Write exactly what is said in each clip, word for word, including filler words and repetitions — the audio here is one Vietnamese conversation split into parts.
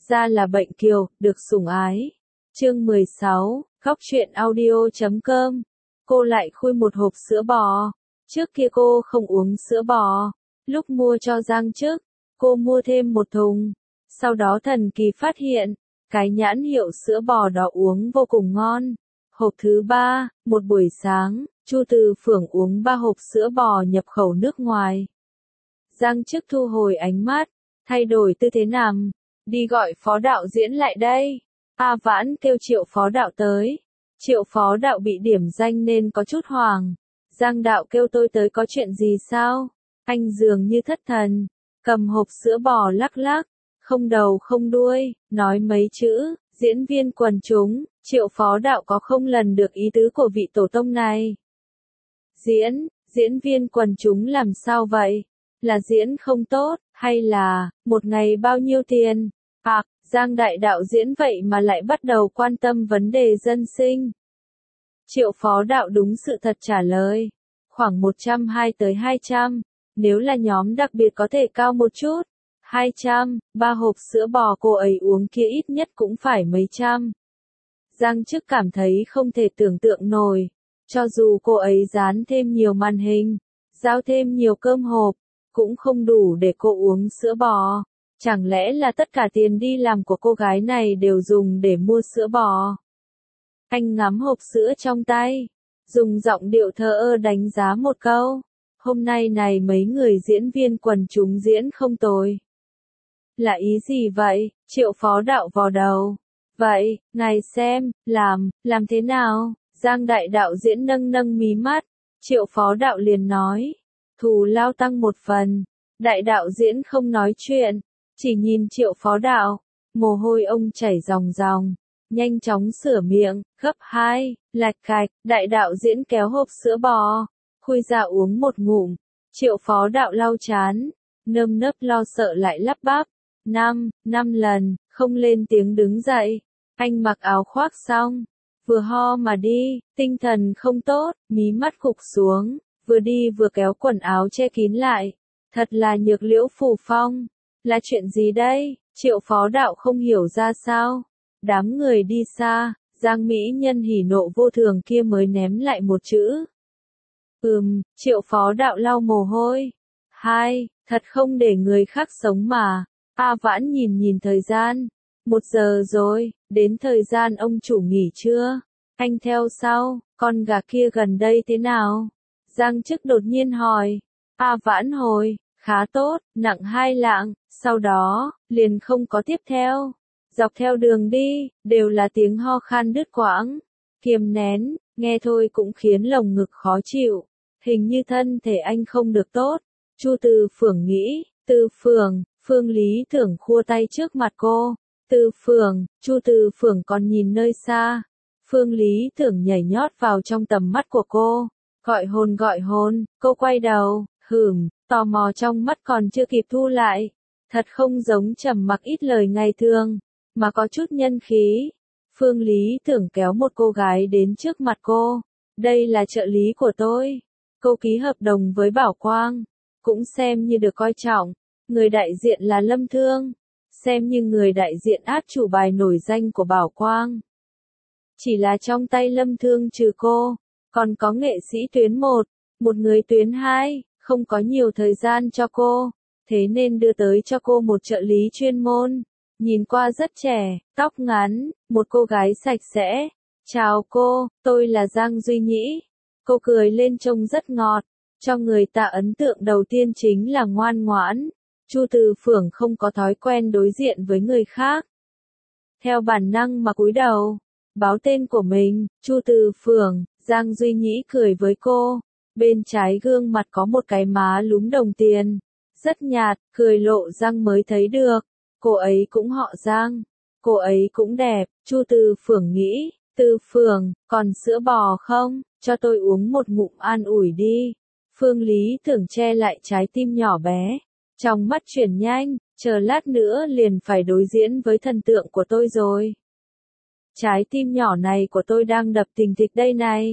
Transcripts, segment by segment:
ra là bệnh kiều, được sủng ái. Chương mười sáu, góc truyện audio chấm com. Cô lại khui một hộp sữa bò. Trước kia cô không uống sữa bò. Lúc mua cho Giang Chức, cô mua thêm một thùng. Sau đó thần kỳ phát hiện, cái nhãn hiệu sữa bò đó uống vô cùng ngon. Hộp thứ ba, một buổi sáng, Chu Từ Phượng uống ba hộp sữa bò nhập khẩu nước ngoài. Giang Chức thu hồi ánh mắt, thay đổi tư thế nằm, đi gọi phó đạo diễn lại đây. A Vãn kêu Triệu phó đạo tới. Triệu phó đạo bị điểm danh nên có chút hoảng. Giang đạo kêu tôi tới có chuyện gì sao? Anh dường như thất thần, cầm hộp sữa bò lắc lắc, không đầu không đuôi, nói mấy chữ, diễn viên quần chúng. Triệu phó đạo có không lần được ý tứ của vị tổ tông này. Diễn, diễn viên quần chúng làm sao vậy? Là diễn không tốt, hay là, một ngày bao nhiêu tiền? À, Giang đại đạo diễn vậy mà lại bắt đầu quan tâm vấn đề dân sinh. Triệu phó đạo đúng sự thật trả lời. Khoảng một trăm hai tới hai trăm, nếu là nhóm đặc biệt có thể cao một chút. hai trăm, ba hộp sữa bò cô ấy uống kia ít nhất cũng phải mấy trăm. Giang Chức cảm thấy không thể tưởng tượng nổi. Cho dù cô ấy dán thêm nhiều màn hình, giao thêm nhiều cơm hộp, cũng không đủ để cô uống sữa bò. Chẳng lẽ là tất cả tiền đi làm của cô gái này đều dùng để mua sữa bò? Anh ngắm hộp sữa trong tay, dùng giọng điệu thờ ơ đánh giá một câu. Hôm nay này mấy người diễn viên quần chúng diễn không tồi. Là ý gì vậy? Triệu phó đạo vò đầu. Vậy, ngài xem, làm, làm thế nào? Giang đại đạo diễn nâng nâng mí mắt. Triệu phó đạo liền nói. Thù lao tăng một phần. Đại đạo diễn không nói chuyện, chỉ nhìn triệu phó đạo. Mồ hôi ông chảy ròng ròng. Nhanh chóng sửa miệng, gấp hai, lạch cạch. Đại đạo diễn kéo hộp sữa bò, khui ra uống một ngụm. Triệu phó đạo lau chán, nơm nớp lo sợ lại lắp bắp. Năm, năm lần, không lên tiếng đứng dậy. Anh mặc áo khoác xong, vừa ho mà đi, tinh thần không tốt, mí mắt gục xuống, vừa đi vừa kéo quần áo che kín lại. Thật là nhược liễu phù phong. Là chuyện gì đây? Triệu phó đạo không hiểu ra sao. Đám người đi xa, Giang mỹ nhân hỉ nộ vô thường kia mới ném lại một chữ. Ừm, triệu phó đạo lau mồ hôi. Hai, thật không để người khác sống mà. A Vãn nhìn nhìn thời gian. Một giờ rồi, đến thời gian ông chủ nghỉ chưa? Anh theo sau, con gà kia gần đây thế nào? Giang Chức đột nhiên hỏi. A Vãn hồi, khá tốt, nặng hai lạng, sau đó, liền không có tiếp theo. Dọc theo đường đi, đều là tiếng ho khan đứt quãng. Kiềm nén, nghe thôi cũng khiến lồng ngực khó chịu. Hình như thân thể anh không được tốt. Chu Từ Phượng nghĩ, Từ Phượng, Phương Lý Tưởng khua tay trước mặt cô. Từ Phượng, Chu Từ Phượng còn nhìn nơi xa. Phương Lý Tưởng nhảy nhót vào trong tầm mắt của cô. Gọi hồn gọi hồn, cô quay đầu, hửm, tò mò trong mắt còn chưa kịp thu lại. Thật không giống trầm mặc ít lời ngày thường, mà có chút nhân khí. Phương Lý Tưởng kéo một cô gái đến trước mặt cô. Đây là trợ lý của tôi. Cô ký hợp đồng với Bảo Quang, cũng xem như được coi trọng. Người đại diện là Lâm Thương, xem như người đại diện át chủ bài nổi danh của Bảo Quang. Chỉ là trong tay Lâm Thương trừ cô, còn có nghệ sĩ tuyến một, một người tuyến hai, không có nhiều thời gian cho cô, thế nên đưa tới cho cô một trợ lý chuyên môn. Nhìn qua rất trẻ, tóc ngắn, một cô gái sạch sẽ. Chào cô, tôi là Giang Duy Nhĩ. Cô cười lên trông rất ngọt, cho người ta ấn tượng đầu tiên chính là ngoan ngoãn. Chu Từ Phượng không có thói quen đối diện với người khác. Theo bản năng mà cúi đầu, báo tên của mình, Chu Từ Phượng. Giang Duy Nhĩ cười với cô. Bên trái gương mặt có một cái má lúm đồng tiền. Rất nhạt, cười lộ răng mới thấy được. Cô ấy cũng họ Giang. Cô ấy cũng đẹp, Chu Từ Phượng nghĩ. Từ Phượng, còn sữa bò không? Cho tôi uống một ngụm an ủi đi. Phương Lý Tưởng che lại trái tim nhỏ bé. Trong mắt chuyển nhanh, chờ lát nữa liền phải đối diễn với thần tượng của tôi rồi. Trái tim nhỏ này của tôi đang đập thình thịch đây này.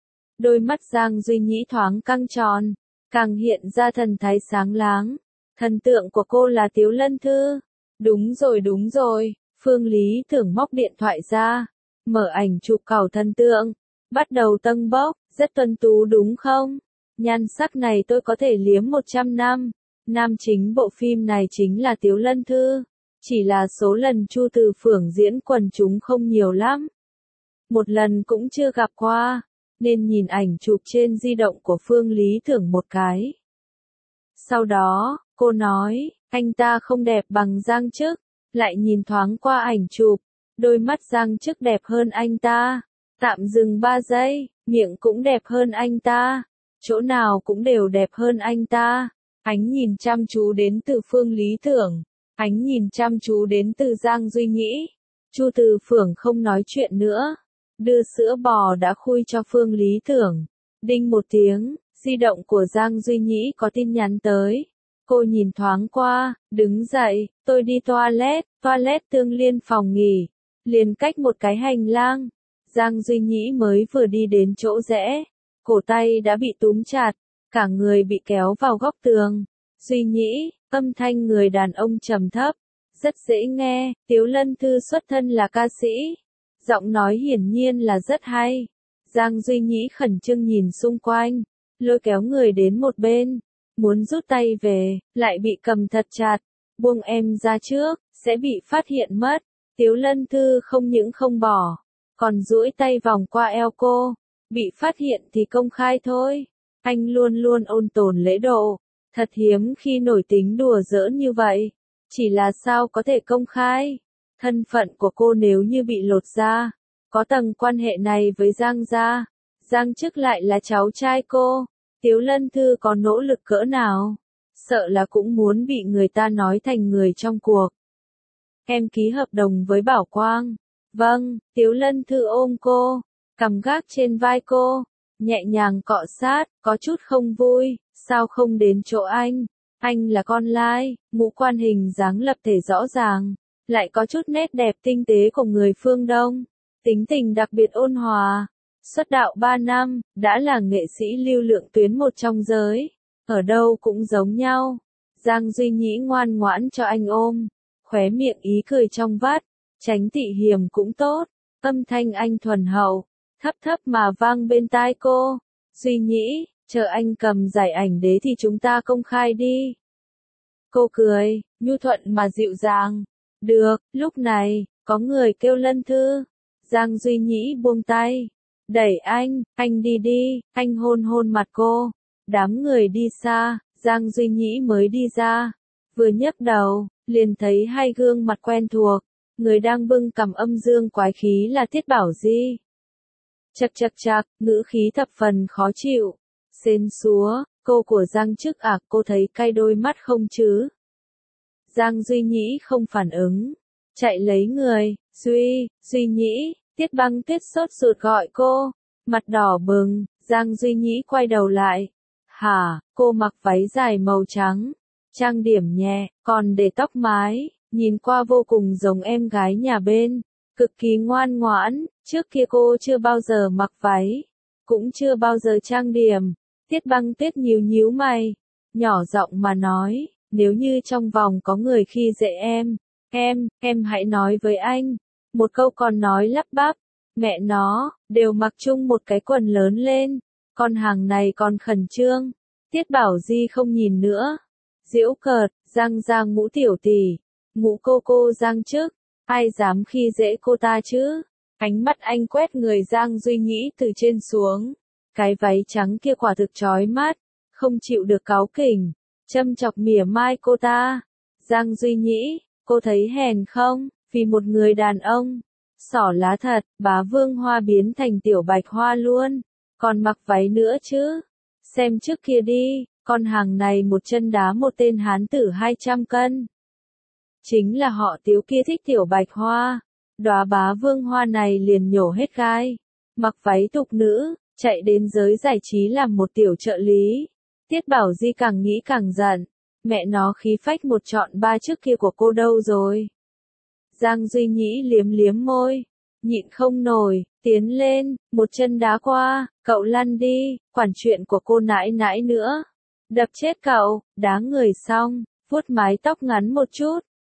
Đôi mắt Giang Duy Nhĩ thoáng căng tròn, càng hiện ra thần thái sáng láng. Thần tượng của cô là Tiếu Lân Thư. Đúng rồi đúng rồi, Phương Lý Tưởng móc điện thoại ra, mở ảnh chụp cầu thân tượng, bắt đầu tâng bốc, rất tuấn tú đúng không? Nhan sắc này tôi có thể liếm một trăm năm. Nam chính bộ phim này chính là Tiếu Lân Thư, chỉ là số lần Chu Từ Phưởng diễn quần chúng không nhiều lắm. Một lần cũng chưa gặp qua, nên nhìn ảnh chụp trên di động của Phương Lý Tưởng một cái. Sau đó, cô nói, anh ta không đẹp bằng Giang Trức, lại nhìn thoáng qua ảnh chụp, đôi mắt Giang Trức đẹp hơn anh ta. Tạm dừng ba giây, miệng cũng đẹp hơn anh ta, chỗ nào cũng đều đẹp hơn anh ta. Ánh nhìn chăm chú đến từ Phương Lý Tưởng, ánh nhìn chăm chú đến từ Giang Duy Nhĩ. Chu Từ Phưởng không nói chuyện nữa, đưa sữa bò đã khui cho Phương Lý Tưởng. Đinh một tiếng, di động của Giang Duy Nhĩ có tin nhắn tới. Cô nhìn thoáng qua, đứng dậy, tôi đi toilet, toilet Tương Liên phòng nghỉ, liền cách một cái hành lang. Giang Duy Nhĩ mới vừa đi đến chỗ rẽ, cổ tay đã bị túm chặt, cả người bị kéo vào góc tường. Duy Nhĩ, âm thanh người đàn ông trầm thấp, rất dễ nghe. Tiếu Lân Thư xuất thân là ca sĩ, giọng nói hiển nhiên là rất hay. Giang Duy Nhĩ khẩn trương nhìn xung quanh, lôi kéo người đến một bên, muốn rút tay về, lại bị cầm thật chặt. Buông em ra trước, sẽ bị phát hiện mất. Tiếu Lân Thư không những không bỏ, còn duỗi tay vòng qua eo cô. Bị phát hiện thì công khai thôi. Anh luôn luôn ôn tồn lễ độ, thật hiếm khi nổi tính đùa giỡn như vậy. Chỉ là sao có thể công khai? Thân phận của cô nếu như bị lột ra, có tầng quan hệ này với Giang gia, Giang Trức lại là cháu trai cô. Tiếu Lân Thư có nỗ lực cỡ nào, sợ là cũng muốn bị người ta nói thành người trong cuộc. Em ký hợp đồng với Bảo Quang. Vâng, Tiếu Lân Thư ôm cô, cầm gác trên vai cô, nhẹ nhàng cọ sát, có chút không vui, sao không đến chỗ anh? Anh là con lai, ngũ quan hình dáng lập thể rõ ràng, lại có chút nét đẹp tinh tế của người phương Đông, tính tình đặc biệt ôn hòa. Xuất đạo ba năm, đã là nghệ sĩ lưu lượng tuyến một trong giới, ở đâu cũng giống nhau. Giang Duy Nhĩ ngoan ngoãn cho anh ôm, khóe miệng ý cười trong vắt, tránh tị hiềm cũng tốt. Âm thanh anh thuần hậu, thấp thấp mà vang bên tai cô. Duy Nhĩ, chờ anh cầm giải ảnh đế thì chúng ta công khai đi. Cô cười, nhu thuận mà dịu dàng. Được, lúc này, có người kêu Lân Thư. Giang Duy Nhĩ buông tay, đẩy anh, anh đi đi, anh hôn hôn mặt cô. Đám người đi xa, Giang Duy Nhĩ mới đi ra. Vừa nhấc đầu, liền thấy hai gương mặt quen thuộc. Người đang bưng cầm âm dương quái khí là Tiết Bảo Di. Chật chật chật, ngữ khí thập phần khó chịu. Xến xúa, cô của Giang Trức à, cô thấy cay đôi mắt không chứ? Giang Duy Nhĩ không phản ứng, chạy lấy người. Duy, Duy Nhĩ, Tiết Băng Tuyết sốt ruột gọi cô, mặt đỏ bừng. Giang Duy Nhĩ quay đầu lại. Hả, cô mặc váy dài màu trắng, trang điểm nhẹ, còn để tóc mái, nhìn qua vô cùng giống em gái nhà bên, cực kỳ ngoan ngoãn. Trước kia cô chưa bao giờ mặc váy, cũng chưa bao giờ trang điểm. Tiết Băng Tuyết nhíu nhíu mày, nhỏ giọng mà nói, nếu như trong vòng có người khi dễ em, em, em hãy nói với anh. Một câu còn nói lắp bắp, mẹ nó, đều mặc chung một cái quần lớn lên, con hàng này còn khẩn trương. Tiết Bảo Di không nhìn nữa, giễu cợt, Giang gia ngũ tiểu tỷ, ngũ cô cô Giang Trức, ai dám khi dễ cô ta chứ? Ánh mắt anh quét người Giang Duy Nhĩ từ trên xuống, cái váy trắng kia quả thực chói mắt, không chịu được cáu kỉnh, châm chọc mỉa mai cô ta. Giang Duy Nhĩ, cô thấy hèn không? Vì một người đàn ông, xỏ lá thật, bá vương hoa biến thành tiểu bạch hoa luôn, còn mặc váy nữa chứ. Xem trước kia đi, con hàng này một chân đá một tên hán tử hai trăm cân. Chính là họ Tiếu kia thích tiểu bạch hoa, đóa bá vương hoa này liền nhổ hết gai, mặc váy tục nữ, chạy đến giới giải trí làm một tiểu trợ lý. Tiết Bảo Di càng nghĩ càng giận, mẹ nó khí phách một trọn ba trước kia của cô đâu rồi? Giang Duy Nhĩ liếm liếm môi, nhịn không nổi, tiến lên, một chân đá qua, cậu lăn đi, quản chuyện của cô nãi nãi nữa. Đập chết cậu, đá người xong, vuốt mái tóc ngắn một chút,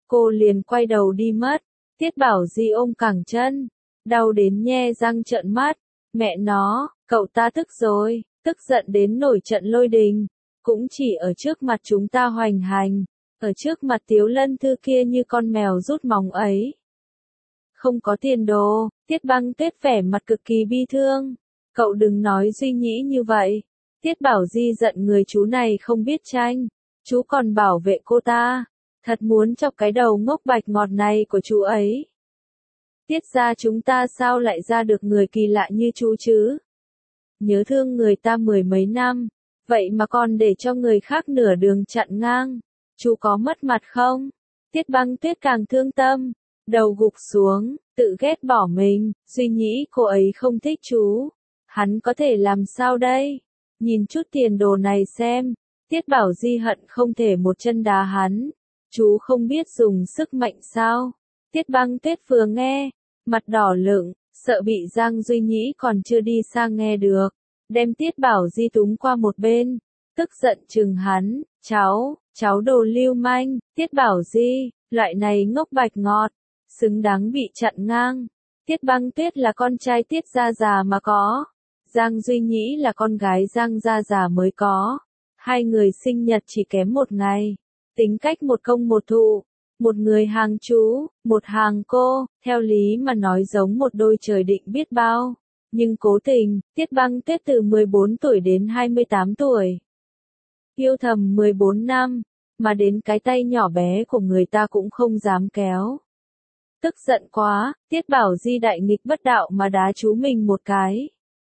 cô liền quay đầu đi mất. Tiết Bảo Di ôm cẳng chân, đau đến nhe răng trợn mắt. Mẹ nó, cậu ta tức rồi, tức giận đến nổi trận lôi đình. Cũng chỉ ở trước mặt chúng ta hoành hành, ở trước mặt Tiếu Lân Thư kia như con mèo rút móng ấy. Không có tiền đồ, Tiết Băng Tuyết vẻ mặt cực kỳ bi thương. Cậu đừng nói Duy Nhĩ như vậy. Tiết Bảo Di giận người chú này không biết tranh. Chú còn bảo vệ cô ta. Thật muốn chọc cái đầu ngốc bạch ngọt này của chú ấy. Tiết ra chúng ta sao lại ra được người kỳ lạ như chú chứ? Nhớ thương người ta mười mấy năm. Vậy mà còn để cho người khác nửa đường chặn ngang. Chú có mất mặt không? Tiết Băng Tuyết càng thương tâm. Đầu gục xuống, tự ghét bỏ mình. Duy Nhĩ cô ấy không thích chú. Hắn có thể làm sao đây? Nhìn chút tiền đồ này xem. Tiết Bảo Di hận không thể một chân đá hắn. Chú không biết dùng sức mạnh sao? Tiết Băng Tuyết vừa nghe, mặt đỏ lựng, sợ bị Giang Duy Nhĩ còn chưa đi sang nghe được. Đem Tiết Bảo Di túng qua một bên, tức giận chừng hắn, cháu, cháu đồ lưu manh, Tiết Bảo Di, loại này ngốc bạch ngọt, xứng đáng bị chặn ngang. Tiết Băng Tuyết là con trai Tiết Gia Già mà có, Giang Duy Nhĩ là con gái Giang Gia Già mới có. Hai người sinh nhật chỉ kém một ngày, tính cách một công một thụ, một người hàng chú, một hàng cô, theo lý mà nói giống một đôi trời định biết bao. Nhưng cố tình, Tiết Băng Tuyết từ mười bốn tuổi đến hai mươi tám tuổi. Yêu thầm mười bốn năm, mà đến cái tay nhỏ bé của người ta cũng không dám kéo. Tức giận quá, Tiết Bảo Di đại nghịch bất đạo mà đá chú mình một cái.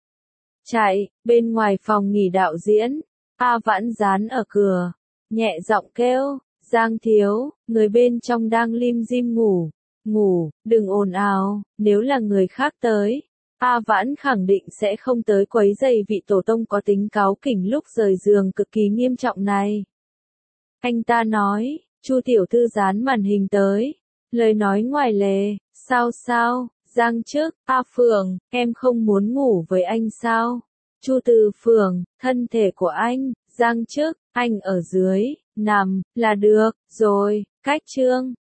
Chạy, bên ngoài phòng nghỉ đạo diễn, A Vãn dán ở cửa, nhẹ giọng kêu, Giang thiếu, người bên trong đang lim dim ngủ, ngủ, đừng ồn ào, nếu là người khác tới. A Vãn khẳng định sẽ không tới quấy rầy vị tổ tông có tính cáu kỉnh lúc rời giường cực kỳ nghiêm trọng này. Anh ta nói, Chu tiểu thư dán màn hình tới, lời nói ngoài lề, sao sao, Giang Trức, A Phượng, em không muốn ngủ với anh sao? Chu Từ Phượng, thân thể của anh, Giang Trức, anh ở dưới, nằm, là được, rồi, cách chương.